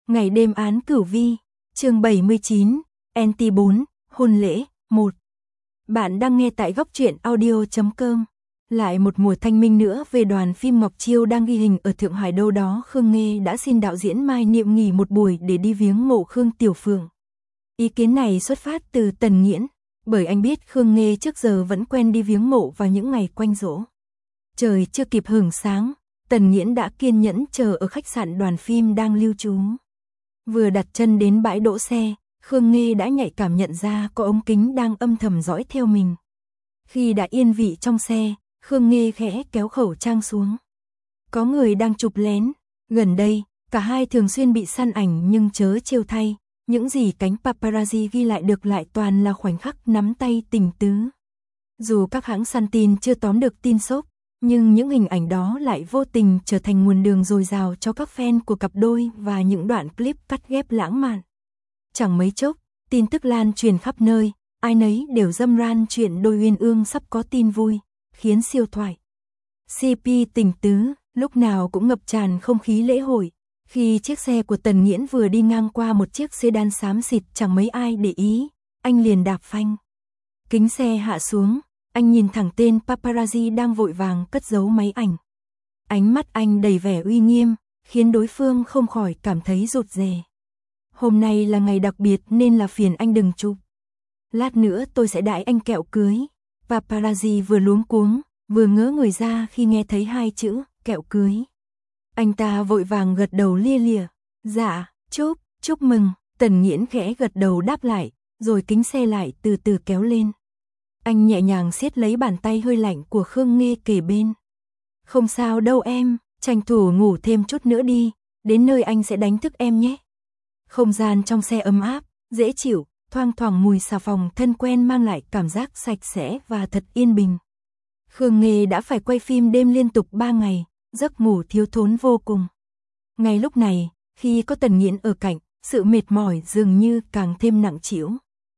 Ngày đêm án cửu vi, chương 79, NT4, hôn lễ, 1. Bạn đang nghe tại góc truyện audio.com. Lại một mùa thanh minh nữa về đoàn phim Ngọc Chiêu đang ghi hình ở Thượng Hải đâu đó. Khương Nghê đã xin đạo diễn Mai Niệm nghỉ một buổi để đi viếng mộ Khương Tiểu Phượng. Ý kiến này xuất phát từ Tần Nghiễn, bởi anh biết Khương Nghê trước giờ vẫn quen đi viếng mộ vào những ngày quanh giỗ. Trời chưa kịp hửng sáng, Tần Nghiễn đã kiên nhẫn chờ ở khách sạn đoàn phim đang lưu trú. Vừa đặt chân đến bãi đỗ xe, Khương Nghê đã nhạy cảm nhận ra có ống kính đang âm thầm dõi theo mình. Khi đã yên vị trong xe, Khương Nghê khẽ kéo khẩu trang xuống. Có người đang chụp lén. Gần đây, cả hai thường xuyên bị săn ảnh nhưng chớ trêu thay, những gì cánh paparazzi ghi lại được lại toàn là khoảnh khắc nắm tay tình tứ. Dù các hãng săn tin chưa tóm được tin sốc, nhưng những hình ảnh đó lại vô tình trở thành nguồn đường dồi dào cho các fan của cặp đôi và những đoạn clip cắt ghép lãng mạn. Chẳng mấy chốc, tin tức lan truyền khắp nơi, ai nấy đều râm ran chuyện đôi uyên ương sắp có tin vui, khiến siêu thoại CP tình tứ lúc nào cũng ngập tràn không khí lễ hội. Khi chiếc xe của Tần Nghiễn vừa đi ngang qua một chiếc sedan xám xịt chẳng mấy ai để ý, anh liền đạp phanh. Kính xe hạ xuống, anh nhìn thẳng tên paparazzi đang vội vàng cất giấu máy ảnh. Ánh mắt anh đầy vẻ uy nghiêm, khiến đối phương không khỏi cảm thấy rụt rè. Hôm nay là ngày đặc biệt nên là phiền anh đừng chụp. Lát nữa tôi sẽ đãi anh kẹo cưới. Paparazzi vừa luống cuống, vừa ngớ người ra khi nghe thấy hai chữ kẹo cưới. Anh ta vội vàng gật đầu lia lịa. Dạ, chúc mừng. Tần Nghiễn khẽ gật đầu đáp lại, rồi kính xe lại từ từ kéo lên. Anh nhẹ nhàng siết lấy bàn tay hơi lạnh của Khương Nghê kề bên. Không sao đâu em, tranh thủ ngủ thêm chút nữa đi, đến nơi anh sẽ đánh thức em nhé. Không gian trong xe ấm áp, dễ chịu, thoang thoảng mùi xà phòng thân quen mang lại cảm giác sạch sẽ và thật yên bình. Khương Nghê đã phải quay phim đêm liên tục 3 ngày, giấc ngủ thiếu thốn vô cùng. Ngay lúc này, khi có Tần Nghiễn ở cạnh, sự mệt mỏi dường như càng thêm nặng trĩu.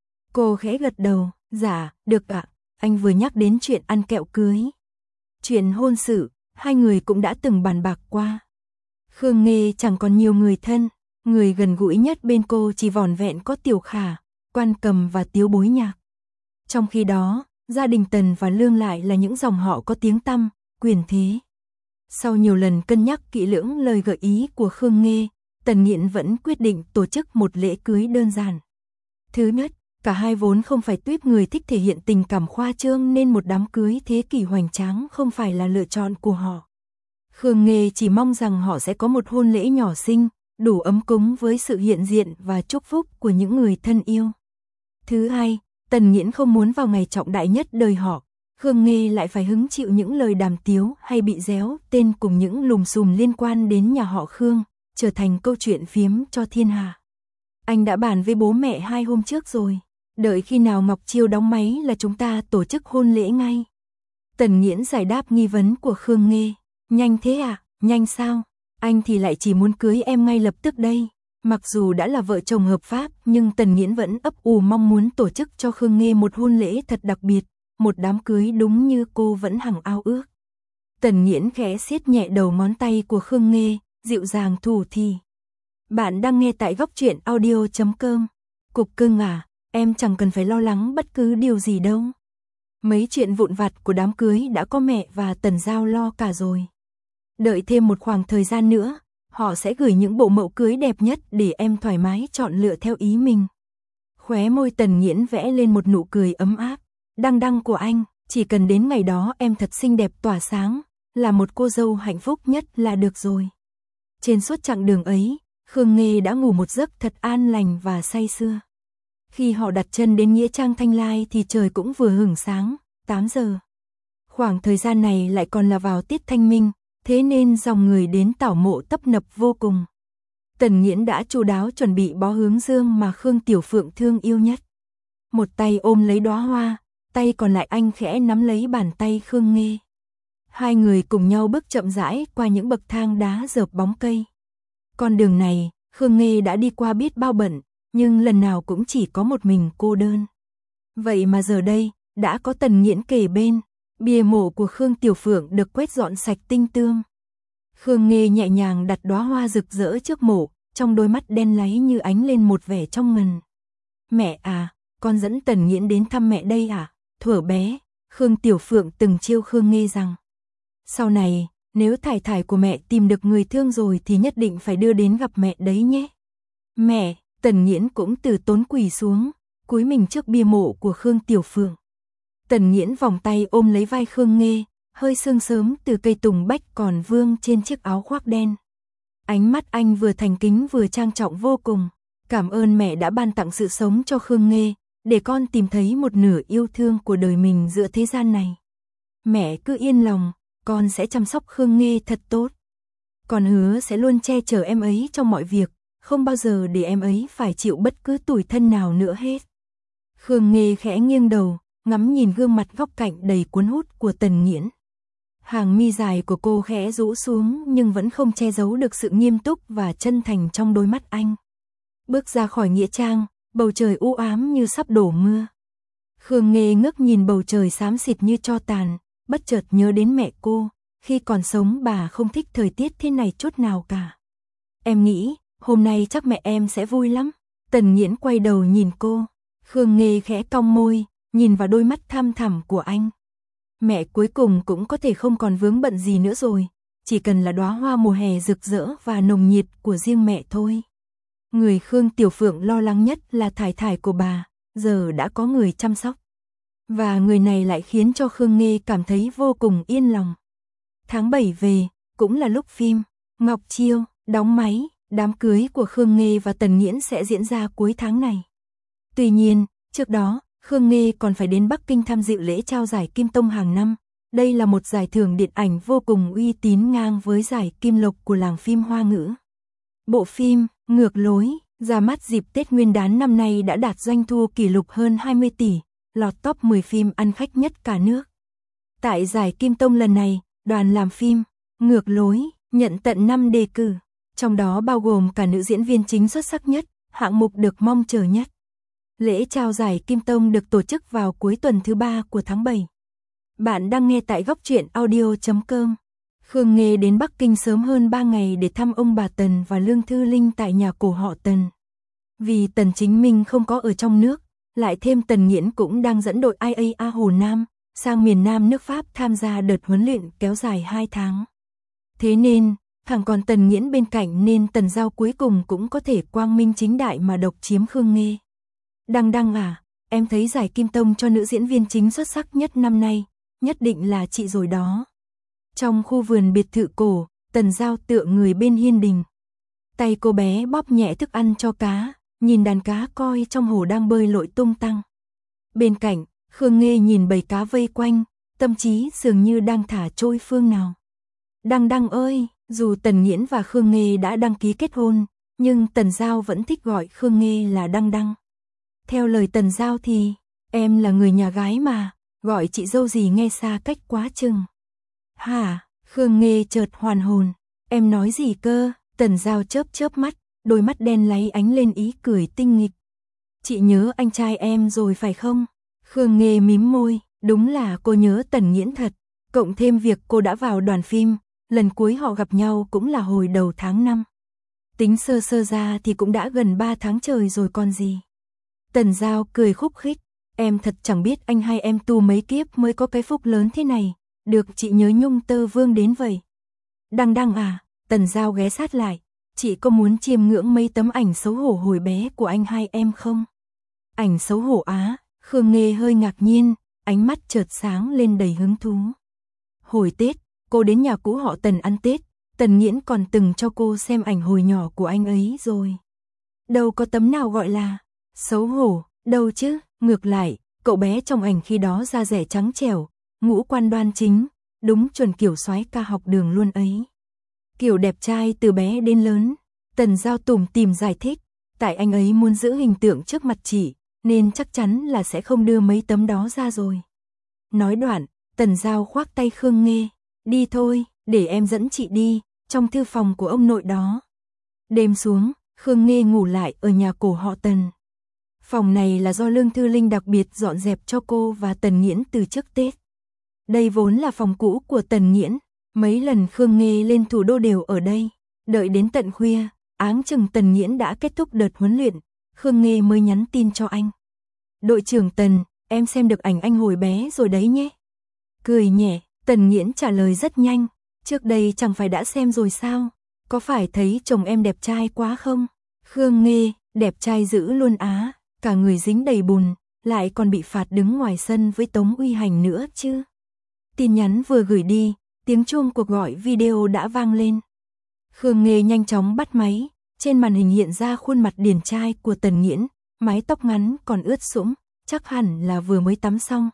Cô khẽ gật đầu. Dạ, được ạ, anh vừa nhắc đến chuyện ăn kẹo cưới. Chuyện hôn sự, hai người cũng đã từng bàn bạc qua. Khương Nghê chẳng còn nhiều người thân, người gần gũi nhất bên cô chỉ vỏn vẹn có Tiểu Khả, Quan Cầm và Tiếu Bối Nhạc. Trong khi đó, gia đình Tần và Lương lại là những dòng họ có tiếng tăm, quyền thế. Sau nhiều lần cân nhắc kỹ lưỡng lời gợi ý của Khương Nghê, Tần Nghiễn vẫn quyết định tổ chức một lễ cưới đơn giản. Thứ nhất, cả hai vốn không phải tuýp người thích thể hiện tình cảm khoa trương nên một đám cưới thế kỷ hoành tráng không phải là lựa chọn của họ. Khương Nghê chỉ mong rằng họ sẽ có một hôn lễ nhỏ xinh, đủ ấm cúng với sự hiện diện và chúc phúc của những người thân yêu. Thứ hai, Tần Nghiễn không muốn vào ngày trọng đại nhất đời họ, Khương Nghê lại phải hứng chịu những lời đàm tiếu hay bị réo tên cùng những lùm xùm liên quan đến nhà họ Khương, trở thành câu chuyện phiếm cho thiên hạ. Anh đã bàn với bố mẹ 2 hôm trước rồi. Đợi khi nào Ngọc Chiêu đóng máy là chúng ta tổ chức hôn lễ ngay. Tần Nghiễn giải đáp nghi vấn của Khương Nghê. Nhanh thế à? Nhanh sao? Anh thì lại chỉ muốn cưới em ngay lập tức đây. Mặc dù đã là vợ chồng hợp pháp nhưng Tần Nghiễn vẫn ấp ủ mong muốn tổ chức cho Khương Nghê một hôn lễ thật đặc biệt, một đám cưới đúng như cô vẫn hằng ao ước. Tần Nghiễn khẽ siết nhẹ đầu ngón tay của Khương Nghê, dịu dàng thủ thỉ. Bạn đang nghe tại góc truyện audio.com. Cục cưng à? Em chẳng cần phải lo lắng bất cứ điều gì đâu. Mấy chuyện vụn vặt của đám cưới đã có mẹ và Tần Giao lo cả rồi. Đợi thêm một khoảng thời gian nữa, họ sẽ gửi những bộ mẫu cưới đẹp nhất để em thoải mái chọn lựa theo ý mình. Khóe môi Tần Nghiễn vẽ lên một nụ cười ấm áp. Đăng của anh, chỉ cần đến ngày đó em thật xinh đẹp tỏa sáng, là một cô dâu hạnh phúc nhất là được rồi. Trên suốt chặng đường ấy, Khương Nghê đã ngủ một giấc thật an lành và say sưa. Khi họ đặt chân đến Nghĩa Trang Thanh Lai thì trời cũng vừa hửng sáng, 8 giờ. Khoảng thời gian này lại còn là vào tiết thanh minh, thế nên dòng người đến tảo mộ tấp nập vô cùng. Tần Nghiễn đã chu đáo chuẩn bị bó hướng dương mà Khương Tiểu Phượng thương yêu nhất. Một tay ôm lấy đóa hoa, tay còn lại anh khẽ nắm lấy bàn tay Khương Nghê. Hai người cùng nhau bước chậm rãi qua những bậc thang đá rợp bóng cây. Con đường này, Khương Nghê đã đi qua biết bao bận, nhưng lần nào cũng chỉ có một mình cô đơn. Vậy mà giờ đây, đã có Tần Nghiễn kề bên, bia mộ của Khương Tiểu Phượng được quét dọn sạch tinh tươm. Khương Nghê nhẹ nhàng đặt đóa hoa rực rỡ trước mộ, trong đôi mắt đen láy như ánh lên một vẻ trong ngần. Mẹ à, con dẫn Tần Nghiễn đến thăm mẹ đây à? Thuở bé, Khương Tiểu Phượng từng trêu Khương Nghê rằng, sau này, nếu thải thải của mẹ tìm được người thương rồi thì nhất định phải đưa đến gặp mẹ đấy nhé. Mẹ, Tần Nghiễn cũng từ tốn quỳ xuống, cúi mình trước bia mộ của Khương Tiểu Phượng. Tần Nghiễn vòng tay ôm lấy vai Khương Nghê, hơi sương sớm từ cây tùng bách còn vương trên chiếc áo khoác đen. Ánh mắt anh vừa thành kính vừa trang trọng vô cùng. Cảm ơn mẹ đã ban tặng sự sống cho Khương Nghê, để con tìm thấy một nửa yêu thương của đời mình giữa thế gian này. Mẹ cứ yên lòng, con sẽ chăm sóc Khương Nghê thật tốt. Con hứa sẽ luôn che chở em ấy trong mọi việc, không bao giờ để em ấy phải chịu bất cứ tủi thân nào nữa hết. Khương Nghê khẽ nghiêng đầu, ngắm nhìn gương mặt góc cạnh đầy cuốn hút của Tần Nghiễn. Hàng mi dài của cô khẽ rũ xuống nhưng vẫn không che giấu được sự nghiêm túc và chân thành trong đôi mắt anh. Bước ra khỏi nghĩa trang, bầu trời u ám như sắp đổ mưa. Khương Nghê ngước nhìn bầu trời xám xịt như tro tàn, bất chợt nhớ đến mẹ cô, khi còn sống bà không thích thời tiết thế này chút nào cả. Em nghĩ, hôm nay chắc mẹ em sẽ vui lắm. Tần Nghiễn quay đầu nhìn cô, Khương Nghê khẽ cong môi, nhìn vào đôi mắt thăm thẳm của anh. Mẹ cuối cùng cũng có thể không còn vướng bận gì nữa rồi, chỉ cần là đóa hoa mùa hè rực rỡ và nồng nhiệt của riêng mẹ thôi. Người Khương Tiểu Phượng lo lắng nhất là thải thải của bà, giờ đã có người chăm sóc. Và người này lại khiến cho Khương Nghê cảm thấy vô cùng yên lòng. Tháng 7 về, cũng là lúc phim Ngọc Chiêu đóng máy, đám cưới của Khương Nghê và Tần Nghiễn sẽ diễn ra cuối tháng này. Tuy nhiên, trước đó, Khương Nghê còn phải đến Bắc Kinh tham dự lễ trao giải Kim Tông hàng năm. Đây là một giải thưởng điện ảnh vô cùng uy tín ngang với giải Kim Lộc của làng phim Hoa ngữ. Bộ phim Ngược lối ra mắt dịp Tết Nguyên đán năm nay đã đạt doanh thu kỷ lục hơn 20 tỷ, lọt top 10 phim ăn khách nhất cả nước. Tại giải Kim Tông lần này, đoàn làm phim Ngược lối nhận tận 5 đề cử, trong đó bao gồm cả nữ diễn viên chính xuất sắc nhất, hạng mục được mong chờ nhất. Lễ trao giải Kim Tông được tổ chức vào cuối tuần thứ 3 của tháng 7. Bạn đang nghe tại góc truyện audio.com. Khương Nghê đến Bắc Kinh sớm hơn 3 ngày để thăm ông bà Tần và Lương Thư Linh tại nhà cổ họ Tần. Vì Tần Chính Minh không có ở trong nước, lại thêm Tần Nghiễn cũng đang dẫn đội IAA Hồ Nam sang miền Nam nước Pháp tham gia đợt huấn luyện kéo dài 2 tháng. Thế nên, thằng còn Tần Nghiễn bên cạnh nên Tần Giao cuối cùng cũng có thể quang minh chính đại mà độc chiếm Khương Nghê. Đăng à, em thấy giải Kim Tông cho nữ diễn viên chính xuất sắc nhất năm nay, nhất định là chị rồi đó. Trong khu vườn biệt thự cổ, Tần Giao tựa người bên hiên đình. Tay cô bé bóp nhẹ thức ăn cho cá, nhìn đàn cá coi trong hồ đang bơi lội tung tăng. Bên cạnh, Khương Nghê nhìn bầy cá vây quanh, tâm trí dường như đang thả trôi phương nào. Đăng ơi, dù Tần Nghiễn và Khương Nghê đã đăng ký kết hôn, nhưng Tần Giao vẫn thích gọi Khương Nghê là Đăng. Theo lời Tần Giao thì, em là người nhà gái mà, gọi chị dâu gì nghe xa cách quá chừng. Hả, Khương Nghê chợt hoàn hồn, em nói gì cơ? Tần Giao chớp mắt, đôi mắt đen láy ánh lên ý cười tinh nghịch. Chị nhớ anh trai em rồi phải không? Khương Nghê mím môi, đúng là cô nhớ Tần Nghiễn thật, cộng thêm việc cô đã vào đoàn phim, lần cuối họ gặp nhau cũng là hồi đầu tháng 5. Tính sơ ra thì cũng đã gần 3 tháng trời rồi còn gì. Tần Giao cười khúc khích, em thật chẳng biết anh hay em tu mấy kiếp mới có cái phúc lớn thế này, được chị nhớ nhung tơ vương đến vậy. Đăng à, Tần Giao ghé sát lại, chị có muốn chiêm ngưỡng mấy tấm ảnh xấu hổ hồi bé của anh hai em không? Ảnh xấu hổ á? Khương Nghê hơi ngạc nhiên, ánh mắt chợt sáng lên đầy hứng thú. Hồi Tết, cô đến nhà cũ họ Tần ăn Tết, Tần Nghiễn còn từng cho cô xem ảnh hồi nhỏ của anh ấy rồi. Đâu có tấm nào gọi là xấu hổ, đâu chứ, ngược lại, cậu bé trong ảnh khi đó da dẻ trắng trẻo, ngũ quan đoan chính, đúng chuẩn kiểu soái ca học đường luôn ấy. Kiểu đẹp trai từ bé đến lớn. Tần Giao tủm tỉm giải thích, tại anh ấy muốn giữ hình tượng trước mặt chị, nên chắc chắn là sẽ không đưa mấy tấm đó ra rồi. Nói đoạn, Tần Giao khoác tay Khương Nghê, đi thôi, để em dẫn chị đi, trong thư phòng của ông nội đó. Đêm xuống, Khương Nghê ngủ lại ở nhà cổ họ Tần. Phòng này là do Lương Thư Linh đặc biệt dọn dẹp cho cô và Tần Nghiễn từ trước Tết. Đây vốn là phòng cũ của Tần Nghiễn, mấy lần Khương Nghê lên thủ đô đều ở đây, đợi đến tận khuya, Áng chừng Tần Nghiễn đã kết thúc đợt huấn luyện, Khương Nghê mới nhắn tin cho anh. Đội trưởng Tần, em xem được ảnh anh hồi bé rồi đấy nhé. Cười nhẹ, Tần Nghiễn trả lời rất nhanh. Trước đây chẳng phải đã xem rồi sao? Có phải thấy chồng em đẹp trai quá không? Khương Nghê, đẹp trai dữ luôn á, cả người dính đầy bùn, lại còn bị phạt đứng ngoài sân với Tống Uy Hành nữa chứ. Tin nhắn vừa gửi đi, tiếng chuông cuộc gọi video đã vang lên. Khương Nghê nhanh chóng bắt máy, trên màn hình hiện ra khuôn mặt điển trai của Tần Nghiễn, mái tóc ngắn còn ướt sũng, chắc hẳn là vừa mới tắm xong.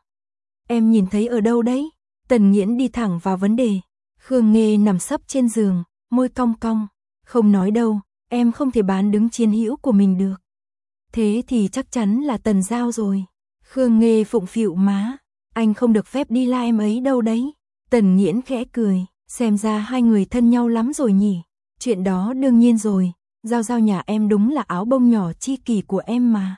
Em nhìn thấy ở đâu đấy? Tần Nghiễn đi thẳng vào vấn đề. Khương Nghê nằm sấp trên giường, môi cong cong. Không nói đâu, em không thể bán đứng chiến hữu của mình được. Thế thì chắc chắn là Tần Giao rồi. Khương Nghê phụng phịu má. Anh không được phép đi la em ấy đâu đấy. Tần Nghiễn khẽ cười, xem ra hai người thân nhau lắm rồi nhỉ. Chuyện đó đương nhiên rồi, Giao Giao nhà em đúng là áo bông nhỏ chi kỷ của em mà.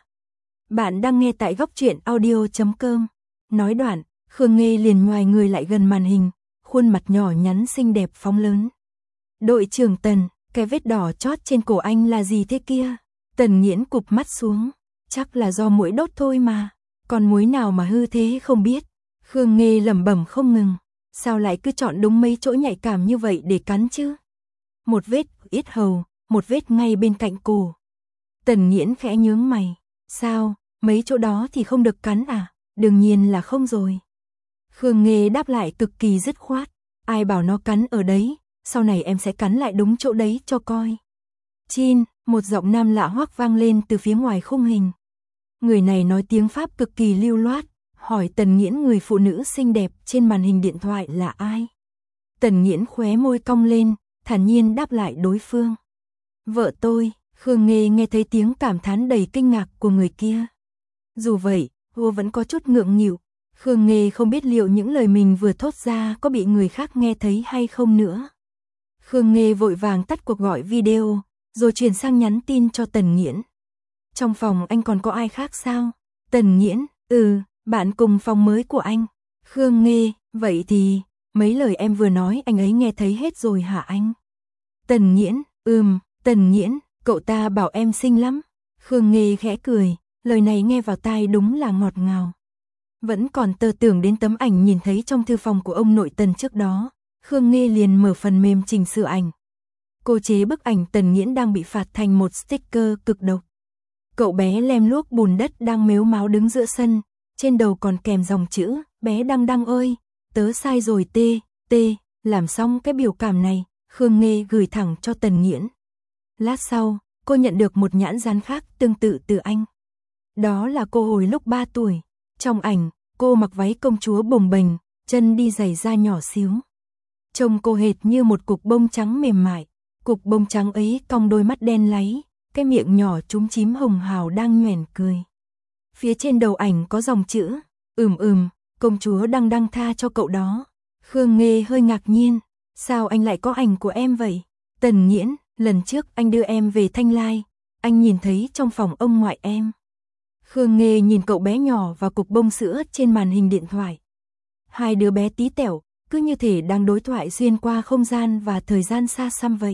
Bạn đang nghe tại góc truyện audio.com. Nói đoạn, Khương Nghê liền ngoài người lại gần màn hình, khuôn mặt nhỏ nhắn xinh đẹp phóng lớn. Đội trưởng Tần, cái vết đỏ chót trên cổ anh là gì thế kia? Tần Nghiễn cụp mắt xuống, chắc là do muỗi đốt thôi mà, còn muối nào mà hư thế không biết. Khương Nghê lẩm bẩm không ngừng, sao lại cứ chọn đúng mấy chỗ nhạy cảm như vậy để cắn chứ? Một vết yết hầu, một vết ngay bên cạnh cổ. Tần Nghiễn khẽ nhướng mày, sao, mấy chỗ đó thì không được cắn à? Đương nhiên là không rồi. Khương Nghê đáp lại cực kỳ dứt khoát, ai bảo nó cắn ở đấy, sau này em sẽ cắn lại đúng chỗ đấy cho coi. Chin, một giọng nam lạ hoắc vang lên từ phía ngoài khung hình. Người này nói tiếng Pháp cực kỳ lưu loát, hỏi Tần Nghiễn người phụ nữ xinh đẹp trên màn hình điện thoại là ai. Tần Nghiễn khóe môi cong lên, thản nhiên đáp lại đối phương. Vợ tôi. Khương Nghê nghe thấy tiếng cảm thán đầy kinh ngạc của người kia. Dù vậy, cô vẫn có chút ngượng nghịu. Khương Nghê không biết liệu những lời mình vừa thốt ra có bị người khác nghe thấy hay không nữa. Khương Nghê vội vàng tắt cuộc gọi video, rồi chuyển sang nhắn tin cho Tần Nghiễn. Trong phòng anh còn có ai khác sao? Tần Nghiễn, bạn cùng phòng mới của anh. Khương Nghê, vậy thì, mấy lời em vừa nói anh ấy nghe thấy hết rồi hả anh? Tần Nghiễn, Tần Nghiễn, cậu ta bảo em xinh lắm. Khương Nghê khẽ cười, lời này nghe vào tai đúng là ngọt ngào. Vẫn còn tơ tưởng đến tấm ảnh nhìn thấy trong thư phòng của ông nội Tần trước đó, Khương Nghê liền mở phần mềm chỉnh sửa ảnh. Cô chế bức ảnh Tần Nghiễn đang bị phạt thành một sticker cực độc. Cậu bé lem luốc bùn đất đang mếu máo đứng giữa sân, trên đầu còn kèm dòng chữ, bé Đăng Đăng ơi, tớ sai rồi t. Làm xong cái biểu cảm này, Khương Nghê gửi thẳng cho Tần Nghiễn. Lát sau, cô nhận được một nhãn dán khác tương tự từ anh. Đó là cô hồi lúc 3 tuổi. Trong ảnh, cô mặc váy công chúa bồng bềnh, chân đi giày da nhỏ xíu. Trông cô hệt như một cục bông trắng mềm mại. Cục bông trắng ấy cong đôi mắt đen láy, cái miệng nhỏ chúm chím hồng hào đang nhoẻn cười. Phía trên đầu ảnh có dòng chữ, công chúa Đăng Đăng tha cho cậu đó. Khương Nghê hơi ngạc nhiên, sao anh lại có ảnh của em vậy? Tần Nghiễn, lần trước anh đưa em về Thanh Lai, anh nhìn thấy trong phòng ông ngoại em. Khương Nghê nhìn cậu bé nhỏ và cục bông sữa trên màn hình điện thoại. Hai đứa bé tí tẹo, cứ như thể đang đối thoại xuyên qua không gian và thời gian xa xăm vậy.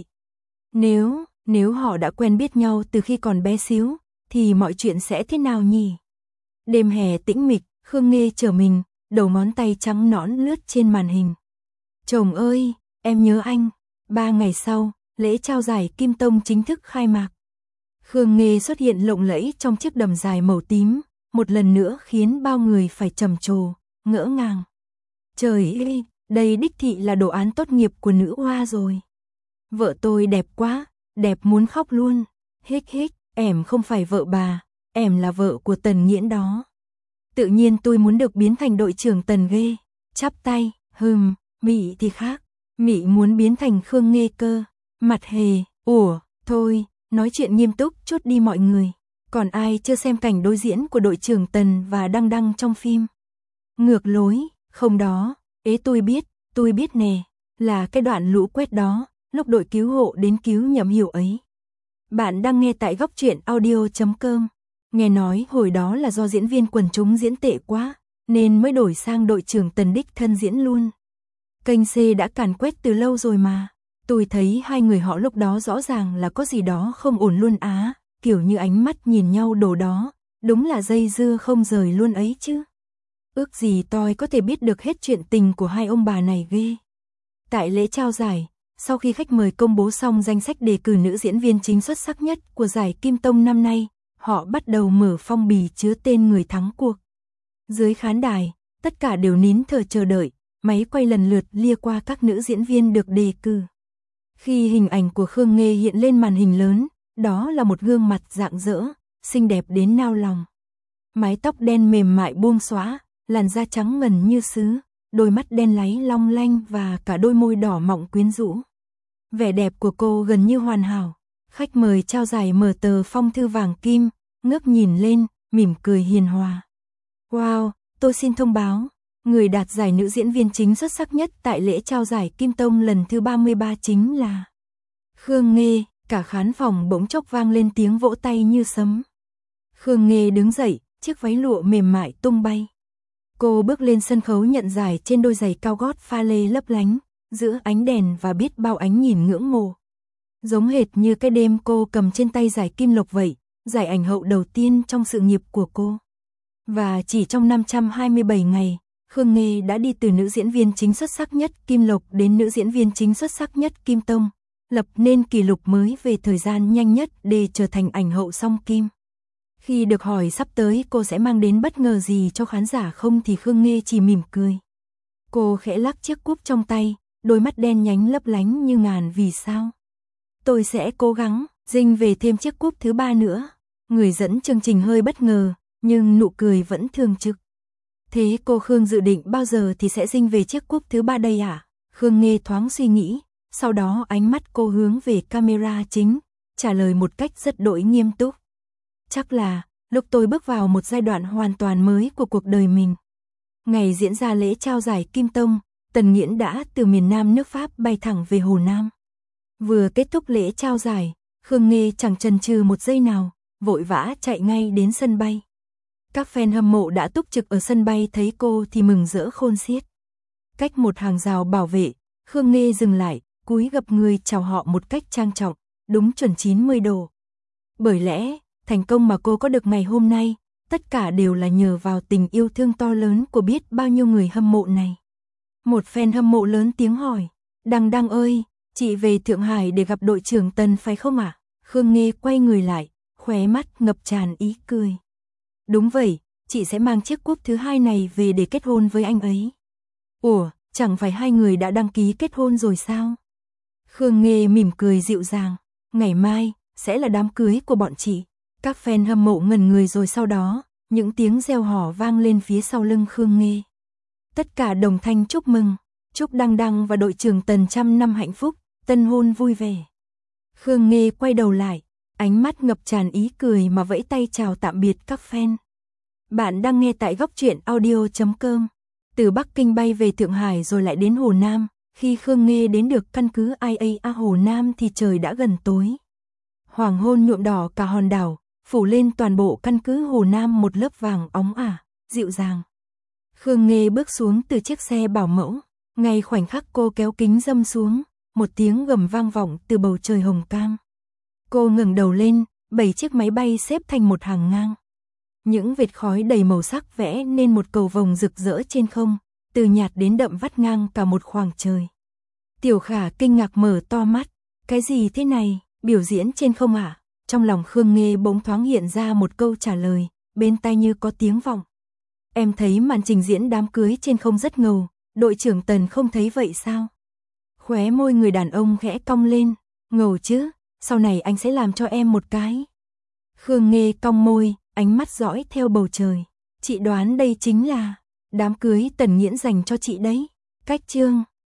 Nếu họ đã quen biết nhau từ khi còn bé xíu, thì mọi chuyện sẽ thế nào nhỉ? Đêm hè tĩnh mịch, Khương Nghê trở mình, đầu ngón tay trắng nõn lướt trên màn hình. Chồng ơi, em nhớ anh. 3 ngày sau, lễ trao giải Kim Tông chính thức khai mạc. Khương Nghê xuất hiện lộng lẫy trong chiếc đầm dài màu tím, một lần nữa khiến bao người phải trầm trồ, ngỡ ngàng. Trời ơi, đây đích thị là đồ án tốt nghiệp của nữ hoa rồi. Vợ tôi đẹp quá, đẹp muốn khóc luôn. Hích, em không phải vợ bà, em là vợ của Tần Nghiễn đó. Tự nhiên tôi muốn được biến thành đội trưởng Tần ghê. Chắp tay, Mị thì khác. Mị muốn biến thành Khương Nghê cơ. Mặt hề, thôi, nói chuyện nghiêm túc chút đi mọi người. Còn ai chưa xem cảnh đối diễn của đội trưởng Tần và Đăng Đăng trong phim? Ngược lối, không đó, tôi biết nè, là cái đoạn lũ quét đó, lúc đội cứu hộ đến cứu Nhậm Hiểu ấy. Bạn đang nghe tại góc truyện audio.com. Nghe nói hồi đó là do diễn viên quần chúng diễn tệ quá, nên mới đổi sang đội trưởng Tần đích thân diễn luôn. Kênh C đã càn quét từ lâu rồi mà. Tôi thấy hai người họ lúc đó rõ ràng là có gì đó không ổn luôn á, kiểu như ánh mắt nhìn nhau đồ đó, đúng là dây dưa không rời luôn ấy chứ. Ước gì tôi có thể biết được hết chuyện tình của hai ông bà này ghê. Tại lễ trao giải, sau khi khách mời công bố xong danh sách đề cử nữ diễn viên chính xuất sắc nhất của giải Kim Tông năm nay, họ bắt đầu mở phong bì chứa tên người thắng cuộc. Dưới khán đài, tất cả đều nín thở chờ đợi, máy quay lần lượt lia qua các nữ diễn viên được đề cử. Khi hình ảnh của Khương Nghê hiện lên màn hình lớn, đó là một gương mặt rạng rỡ, xinh đẹp đến nao lòng. Mái tóc đen mềm mại buông xõa, làn da trắng ngần như sứ, đôi mắt đen láy long lanh và cả đôi môi đỏ mọng quyến rũ. Vẻ đẹp của cô gần như hoàn hảo. Khách mời trao giải mở tờ phong thư vàng kim, ngước nhìn lên, mỉm cười hiền hòa. Wow, tôi xin thông báo, người đạt giải nữ diễn viên chính xuất sắc nhất tại lễ trao giải Kim Tông lần thứ 33 chính là Khương Nghê. Cả khán phòng bỗng chốc vang lên tiếng vỗ tay như sấm. Khương Nghê đứng dậy, chiếc váy lụa mềm mại tung bay. Cô bước lên sân khấu nhận giải trên đôi giày cao gót pha lê lấp lánh, giữa ánh đèn và biết bao ánh nhìn ngưỡng mộ. Giống hệt như cái đêm cô cầm trên tay giải Kim Lộc vậy, giải ảnh hậu đầu tiên trong sự nghiệp của cô. Và chỉ trong 527 ngày, Khương Nghê đã đi từ nữ diễn viên chính xuất sắc nhất Kim Lộc đến nữ diễn viên chính xuất sắc nhất Kim Tông, lập nên kỷ lục mới về thời gian nhanh nhất để trở thành ảnh hậu song kim. Khi được hỏi sắp tới cô sẽ mang đến bất ngờ gì cho khán giả không thì Khương Nghê chỉ mỉm cười. Cô khẽ lắc chiếc cúp trong tay, đôi mắt đen nhánh lấp lánh như ngàn vì sao. Tôi sẽ cố gắng, dinh về thêm chiếc cúp thứ 3 nữa. Người dẫn chương trình hơi bất ngờ, nhưng nụ cười vẫn thường trực. Thế cô Khương dự định bao giờ thì sẽ dinh về chiếc cúp thứ 3 đây à? Khương Nghê thoáng suy nghĩ, sau đó ánh mắt cô hướng về camera chính, trả lời một cách rất đỗi nghiêm túc. Chắc là, lúc tôi bước vào một giai đoạn hoàn toàn mới của cuộc đời mình. Ngày diễn ra lễ trao giải Kim Tông, Tần Nghiễn đã từ miền Nam nước Pháp bay thẳng về Hồ Nam. Vừa kết thúc lễ trao giải, Khương Nghê chẳng chần chừ một giây nào, vội vã chạy ngay đến sân bay. Các fan hâm mộ đã túc trực ở sân bay thấy cô thì mừng rỡ khôn xiết. Cách một hàng rào bảo vệ, Khương Nghê dừng lại, cúi gập người chào họ một cách trang trọng, đúng chuẩn 90 độ. Bởi lẽ, thành công mà cô có được ngày hôm nay, tất cả đều là nhờ vào tình yêu thương to lớn của biết bao nhiêu người hâm mộ này. Một fan hâm mộ lớn tiếng hỏi, Đăng Đăng ơi, chị về Thượng Hải để gặp đội trưởng Tần phải không ạ? Khương Nghê quay người lại, khóe mắt ngập tràn ý cười. Đúng vậy, chị sẽ mang chiếc cúp thứ 2 này về để kết hôn với anh ấy. Ủa, chẳng phải hai người đã đăng ký kết hôn rồi sao? Khương Nghê mỉm cười dịu dàng, ngày mai sẽ là đám cưới của bọn chị. Các fan hâm mộ ngẩn người rồi sau đó, những tiếng reo hò vang lên phía sau lưng Khương Nghê. Tất cả đồng thanh chúc mừng, chúc Đăng Đăng và đội trưởng Tần trăm năm hạnh phúc, tân hôn vui vẻ. Khương Nghê quay đầu lại, ánh mắt ngập tràn ý cười mà vẫy tay chào tạm biệt các fan. Bạn đang nghe tại góc truyện audio.com. Từ Bắc Kinh bay về Thượng Hải rồi lại đến Hồ Nam, khi Khương Nghê đến được căn cứ IAA Hồ Nam thì trời đã gần tối. Hoàng hôn nhuộm đỏ cả hòn đảo, phủ lên toàn bộ căn cứ Hồ Nam một lớp vàng óng ả, dịu dàng. Khương Nghê bước xuống từ chiếc xe bảo mẫu, ngay khoảnh khắc cô kéo kính râm xuống, một tiếng gầm vang vọng từ bầu trời hồng cam. Cô ngẩng đầu lên, 7 chiếc máy bay xếp thành một hàng ngang. Những vệt khói đầy màu sắc vẽ nên một cầu vồng rực rỡ trên không, từ nhạt đến đậm vắt ngang cả một khoảng trời. Tiểu Khả kinh ngạc mở to mắt, cái gì thế này, biểu diễn trên không à? Trong lòng Khương Nghê bỗng thoáng hiện ra một câu trả lời, bên tai như có tiếng vọng. Em thấy màn trình diễn đám cưới trên không rất ngầu, đội trưởng Tần không thấy vậy sao? Khóe môi người đàn ông khẽ cong lên, ngầu chứ, sau này anh sẽ làm cho em một cái. Khương Nghê cong môi, ánh mắt dõi theo bầu trời. Chị đoán đây chính là đám cưới Tần Nghiễn dành cho chị đấy. Cách chương